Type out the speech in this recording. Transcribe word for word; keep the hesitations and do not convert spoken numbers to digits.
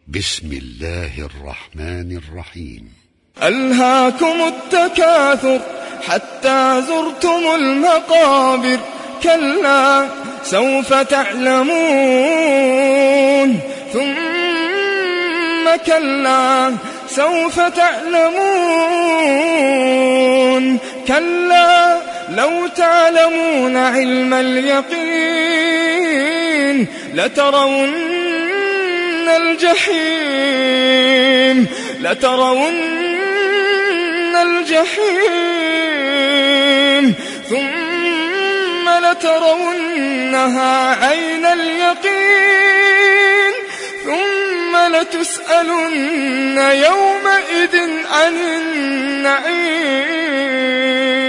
بسم الله الرحمن الرحيم. ألهاكم التكاثر حتى زرتم المقابر، كلا سوف تعلمون ثم كلا سوف تعلمون، كلا لو تعلمون علم اليقين لترون الجحيم لترون الجحيم ثم لترونها عين اليقين ثم لتسألن يومئذ عن النعيم.